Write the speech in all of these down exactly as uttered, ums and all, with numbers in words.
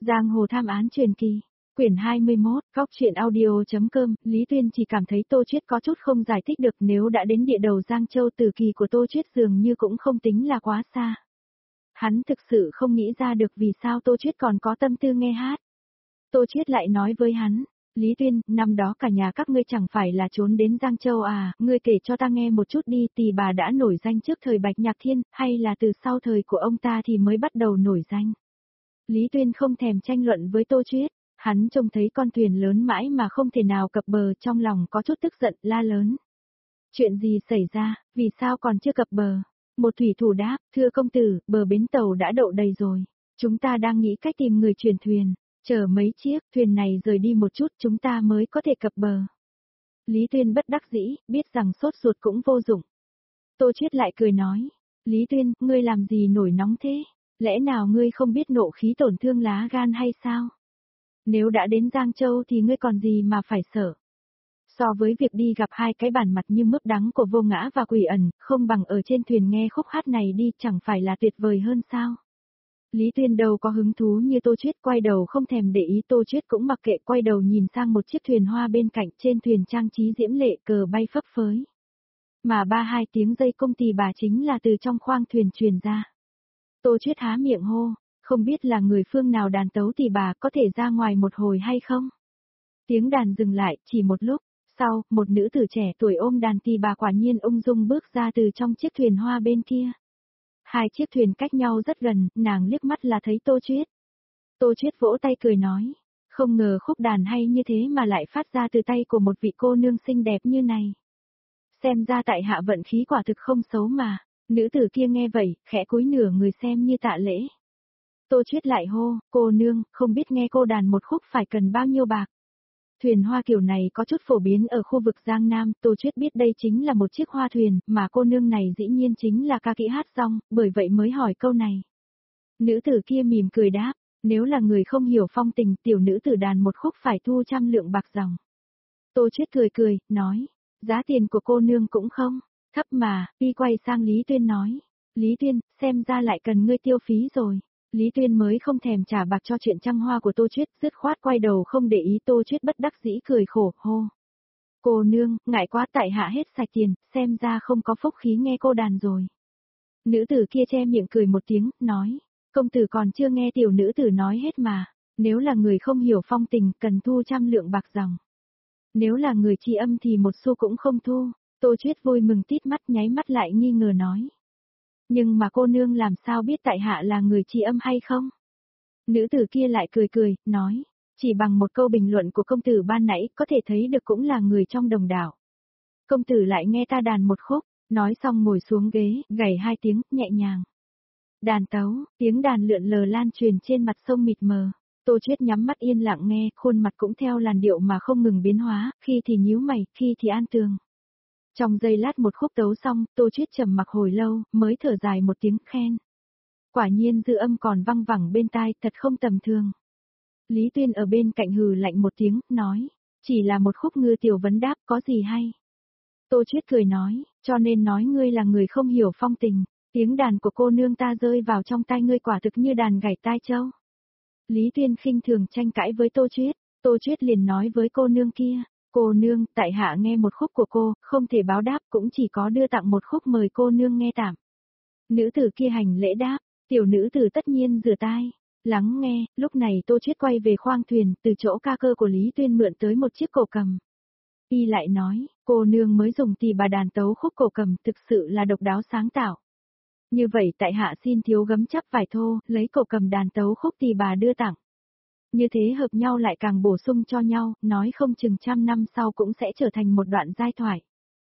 Giang hồ tham án truyền kỳ, quyển hai mươi mốt, góc truyện audio.com, Lý Tuyên chỉ cảm thấy Tô Chiết có chút không giải thích được, nếu đã đến địa đầu Giang Châu tử kỳ của Tô Chiết dường như cũng không tính là quá xa. Hắn thực sự không nghĩ ra được vì sao Tô Chiết còn có tâm tư nghe hát. Tô Chiết lại nói với hắn, Lý Tuyên, năm đó cả nhà các ngươi chẳng phải là trốn đến Giang Châu à, ngươi kể cho ta nghe một chút đi, Tỳ bà đã nổi danh trước thời Bạch Nhạc Thiên, hay là từ sau thời của ông ta thì mới bắt đầu nổi danh. Lý Tuyên không thèm tranh luận với Tô Chiết, hắn trông thấy con thuyền lớn mãi mà không thể nào cập bờ, trong lòng có chút tức giận, la lớn. Chuyện gì xảy ra, vì sao còn chưa cập bờ? Một thủy thủ đáp, thưa công tử, bờ bến tàu đã đậu đầy rồi, chúng ta đang nghĩ cách tìm người chuyển thuyền. Chờ mấy chiếc thuyền này rời đi một chút chúng ta mới có thể cập bờ. Lý Tuyên bất đắc dĩ, biết rằng sốt ruột cũng vô dụng. Tô Chiết lại cười nói, Lý Tuyên, ngươi làm gì nổi nóng thế? Lẽ nào ngươi không biết nộ khí tổn thương lá gan hay sao? Nếu đã đến Giang Châu thì ngươi còn gì mà phải sợ? So với việc đi gặp hai cái bản mặt như mướp đắng của Vô Ngã và Quỷ Ẩn, không bằng ở trên thuyền nghe khúc hát này đi, chẳng phải là tuyệt vời hơn sao? Lý Tuyên đâu có hứng thú như Tô Chiết, quay đầu không thèm để ý, Tô Chiết cũng mặc kệ, quay đầu nhìn sang một chiếc thuyền hoa bên cạnh, trên thuyền trang trí diễm lệ, cờ bay phấp phới. Mà ba hai tiếng dây cung tỳ bà chính là từ trong khoang thuyền truyền ra. Tô Chiết há miệng hô, không biết là người phương nào đàn tấu tỳ bà, có thể ra ngoài một hồi hay không? Tiếng đàn dừng lại, chỉ một lúc, sau, một nữ tử trẻ tuổi ôm đàn tỳ bà quả nhiên ung dung bước ra từ trong chiếc thuyền hoa bên kia. Hai chiếc thuyền cách nhau rất gần, nàng liếc mắt là thấy Tô Chiết. Tô Chiết vỗ tay cười nói, không ngờ khúc đàn hay như thế mà lại phát ra từ tay của một vị cô nương xinh đẹp như này. Xem ra tại hạ vận khí quả thực không xấu mà. Nữ tử kia nghe vậy, khẽ cúi nửa người xem như tạ lễ. Tô Chiết lại hô, cô nương, không biết nghe cô đàn một khúc phải cần bao nhiêu bạc. Thuyền hoa kiểu này có chút phổ biến ở khu vực Giang Nam, Tô Chiết biết đây chính là một chiếc hoa thuyền, mà cô nương này dĩ nhiên chính là ca kỹ hát rong, bởi vậy mới hỏi câu này. Nữ tử kia mỉm cười đáp, nếu là người không hiểu phong tình, tiểu nữ tử đàn một khúc phải thu trăm lượng bạc dòng. Tô Chiết cười cười, nói, giá tiền của cô nương cũng không thấp mà, y quay sang Lý Tuyên nói, Lý Tuyên, xem ra lại cần ngươi tiêu phí rồi. Lý Tuyên mới không thèm trả bạc cho chuyện trăng hoa của Tô Chiết, dứt khoát quay đầu không để ý. Tô Chiết bất đắc dĩ cười khổ, hô. Cô nương, ngại quá, tại hạ hết sạch tiền, xem ra không có phúc khí nghe cô đàn rồi. Nữ tử kia che miệng cười một tiếng, nói, công tử còn chưa nghe tiểu nữ tử nói hết mà, nếu là người không hiểu phong tình, cần thu trăm lượng bạc dòng. Nếu là người tri âm thì một xu cũng không thu. Tô Chiết vui mừng tít mắt, nháy mắt lại nghi ngờ nói. Nhưng mà cô nương làm sao biết tại hạ là người tri âm hay không? Nữ tử kia lại cười cười, nói, chỉ bằng một câu bình luận của công tử ban nãy có thể thấy được cũng là người trong đồng đảo. Công tử lại nghe ta đàn một khúc, nói xong ngồi xuống ghế, gảy hai tiếng, nhẹ nhàng. Đàn tấu, tiếng đàn lượn lờ lan truyền trên mặt sông mịt mờ. Tô Chiết nhắm mắt yên lặng nghe, khuôn mặt cũng theo làn điệu mà không ngừng biến hóa, khi thì nhíu mày, khi thì an tường. Trong giây lát một khúc tấu xong, Tô Chiết trầm mặc hồi lâu, mới thở dài một tiếng khen. Quả nhiên dư âm còn văng vẳng bên tai, thật không tầm thường. Lý Tuyên ở bên cạnh hừ lạnh một tiếng, nói, chỉ là một khúc ngư tiểu vấn đáp, có gì hay? Tô Chiết cười nói, cho nên nói ngươi là người không hiểu phong tình, tiếng đàn của cô nương ta rơi vào trong tai ngươi quả thực như đàn gảy tai châu. Lý Tuyên khinh thường tranh cãi với Tô Chiết, Tô Chiết liền nói với cô nương kia. Cô nương, tại hạ nghe một khúc của cô, không thể báo đáp, cũng chỉ có đưa tặng một khúc mời cô nương nghe tạm. Nữ tử kia hành lễ đáp, tiểu nữ tử tất nhiên rửa tai, lắng nghe. Lúc này Tô Chiết quay về khoang thuyền, từ chỗ ca cơ của Lý Tuyên mượn tới một chiếc cổ cầm. Y lại nói, cô nương mới dùng tỳ bà đàn tấu khúc cổ cầm, thực sự là độc đáo sáng tạo. Như vậy tại hạ xin thiếu gấm chắp vải thô, lấy cổ cầm đàn tấu khúc tỳ bà đưa tặng. Như thế hợp nhau lại càng bổ sung cho nhau, nói không chừng trăm năm sau cũng sẽ trở thành một đoạn giai thoại.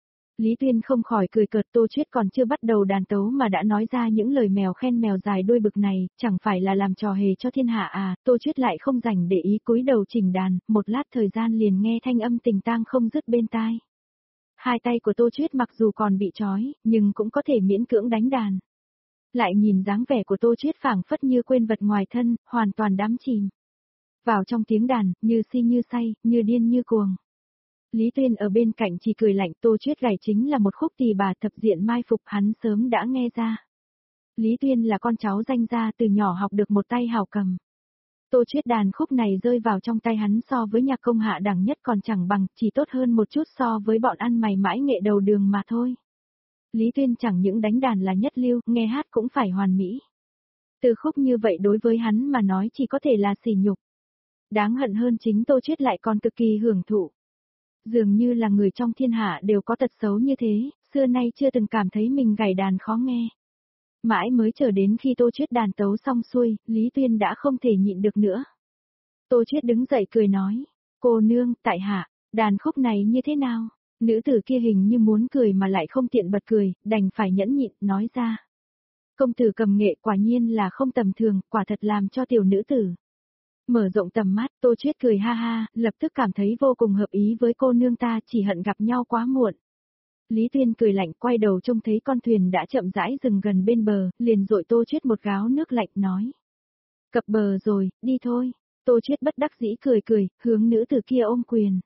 Lý Tuyên không khỏi cười cợt, Tô Chiết còn chưa bắt đầu đàn tấu mà đã nói ra những lời mèo khen mèo dài đuôi bực này, chẳng phải là làm trò hề cho thiên hạ à. Tô Chiết lại không rảnh để ý, cúi đầu chỉnh đàn, một lát thời gian liền nghe thanh âm tình tang không dứt bên tai. Hai tay của Tô Chiết mặc dù còn bị trói, nhưng cũng có thể miễn cưỡng đánh đàn. Lại nhìn dáng vẻ của Tô Chiết phảng phất như quên vật ngoài thân, hoàn toàn đắm chìm vào trong tiếng đàn, như si như say, như điên như cuồng. Lý Tuyên ở bên cạnh chỉ cười lạnh. Tô Chiết gảy chính là một khúc tỳ bà thập diện mai phục, hắn sớm đã nghe ra. Lý Tuyên là con cháu danh gia, từ nhỏ học được một tay hảo cầm. Tô Chuyết đàn khúc này rơi vào trong tay hắn so với nhạc công hạ đẳng nhất còn chẳng bằng, chỉ tốt hơn một chút so với bọn ăn mày mãi nghệ đầu đường mà thôi. Lý Tuyên chẳng những đánh đàn là nhất lưu, nghe hát cũng phải hoàn mỹ. Từ khúc như vậy đối với hắn mà nói chỉ có thể là sỉ nhục. Đáng hận hơn chính Tô Chuyết lại còn cực kỳ hưởng thụ. Dường như là người trong thiên hạ đều có tật xấu như thế, xưa nay chưa từng cảm thấy mình gảy đàn khó nghe. Mãi mới chờ đến khi Tô Chuyết đàn tấu xong xuôi, Lý Tuyên đã không thể nhịn được nữa. Tô Chuyết đứng dậy cười nói, cô nương, tại hạ, đàn khúc này như thế nào? Nữ tử kia hình như muốn cười mà lại không tiện bật cười, đành phải nhẫn nhịn, nói ra. Công tử cầm nghệ quả nhiên là không tầm thường, quả thật làm cho tiểu nữ tử. Mở rộng tầm mắt, Tô Chuyết cười ha ha, lập tức cảm thấy vô cùng hợp ý với cô nương ta, chỉ hận gặp nhau quá muộn. Lý Tuyên cười lạnh, quay đầu trông thấy con thuyền đã chậm rãi dừng gần bên bờ, liền dội Tô Chuyết một gáo nước lạnh nói. Cập bờ rồi, đi thôi. Tô Chuyết bất đắc dĩ cười cười, hướng nữ tử kia ôm quyền.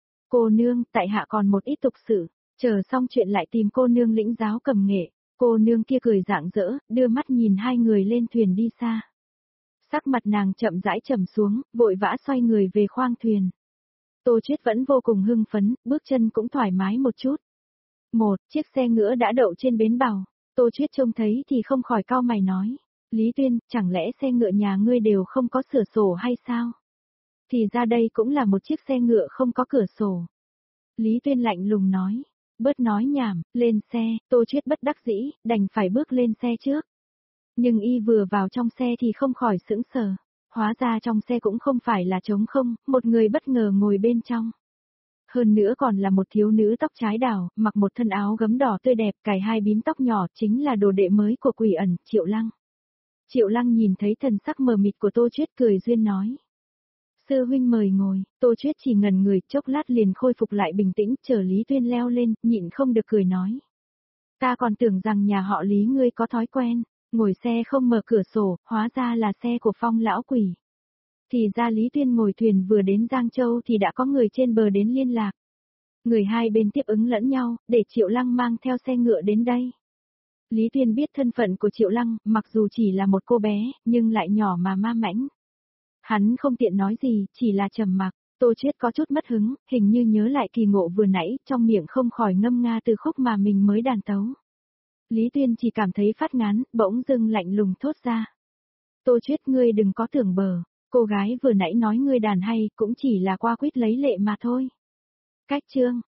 Cô nương, tại hạ còn một ít tục sự, chờ xong chuyện lại tìm cô nương lĩnh giáo cầm nghệ. Cô nương kia cười rạng rỡ, đưa mắt nhìn hai người lên thuyền đi xa. Sắc mặt nàng chậm rãi trầm xuống, vội vã xoay người về khoang thuyền. Tô Chuyết vẫn vô cùng hưng phấn, bước chân cũng thoải mái một chút. Một, chiếc xe ngựa đã đậu trên bến bào. Tô Chuyết trông thấy thì không khỏi cau mày nói. Lý Tuyên, chẳng lẽ xe ngựa nhà ngươi đều không có cửa sổ hay sao? Thì ra đây cũng là một chiếc xe ngựa không có cửa sổ. Lý Tuyên lạnh lùng nói. Bớt nói nhảm, lên xe, Tô Chuyết bất đắc dĩ, đành phải bước lên xe trước. Nhưng y vừa vào trong xe thì không khỏi sững sờ. Hóa ra trong xe cũng không phải là trống không, một người bất ngờ ngồi bên trong. Hơn nữa còn là một thiếu nữ tóc trái đào, mặc một thân áo gấm đỏ tươi đẹp, cài hai bím tóc nhỏ, chính là đồ đệ mới của Quỷ Ẩn, Triệu Lăng. Triệu Lăng nhìn thấy thần sắc mờ mịt của Tô Chuyết cười duyên nói. Sư huynh mời ngồi, Tô Chuyết chỉ ngẩn người, chốc lát liền khôi phục lại bình tĩnh, chờ Lý Tuyên leo lên, nhịn không được cười nói. Ta còn tưởng rằng nhà họ Lý ngươi có thói quen, ngồi xe không mở cửa sổ, hóa ra là xe của Phong lão quỷ. Thì ra Lý Tuyên ngồi thuyền vừa đến Giang Châu thì đã có người trên bờ đến liên lạc. Người hai bên tiếp ứng lẫn nhau, để Triệu Lăng mang theo xe ngựa đến đây. Lý Tuyên biết thân phận của Triệu Lăng, mặc dù chỉ là một cô bé, nhưng lại nhỏ mà ma mãnh. Hắn không tiện nói gì, chỉ là trầm mặc. Tô Chuyết có chút mất hứng, hình như nhớ lại kỳ ngộ vừa nãy, trong miệng không khỏi ngâm nga từ khúc mà mình mới đàn tấu. Lý Tuyên chỉ cảm thấy phát ngán, bỗng dưng lạnh lùng thốt ra. Tô Chuyết, ngươi đừng có tưởng bờ, cô gái vừa nãy nói ngươi đàn hay cũng chỉ là qua quýt lấy lệ mà thôi. Cách chương